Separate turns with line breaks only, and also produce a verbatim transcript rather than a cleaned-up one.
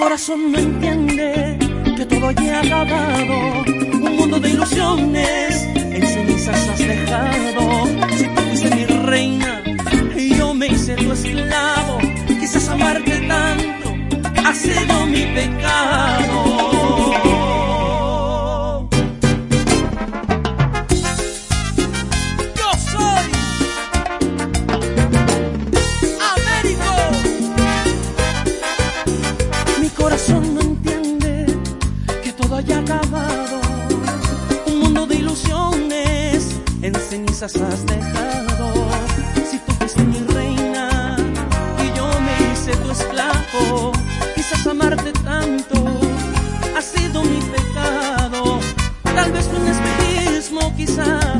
corazón no entiende que todo haya acabado. Un mundo de ilusiones en cenizas has dejado. Si tú fuiste mi reina y yo me hice tu esclavo, quizás amarte tanto ha sido mi pecado. Corazón no entiende que todo haya acabado. Un mundo de ilusiones en cenizas has dejado. Si tú fuiste mi reina y yo me hice tu esclavo, quizás amarte tanto ha sido mi pecado. Tal vez un espejismo, quizás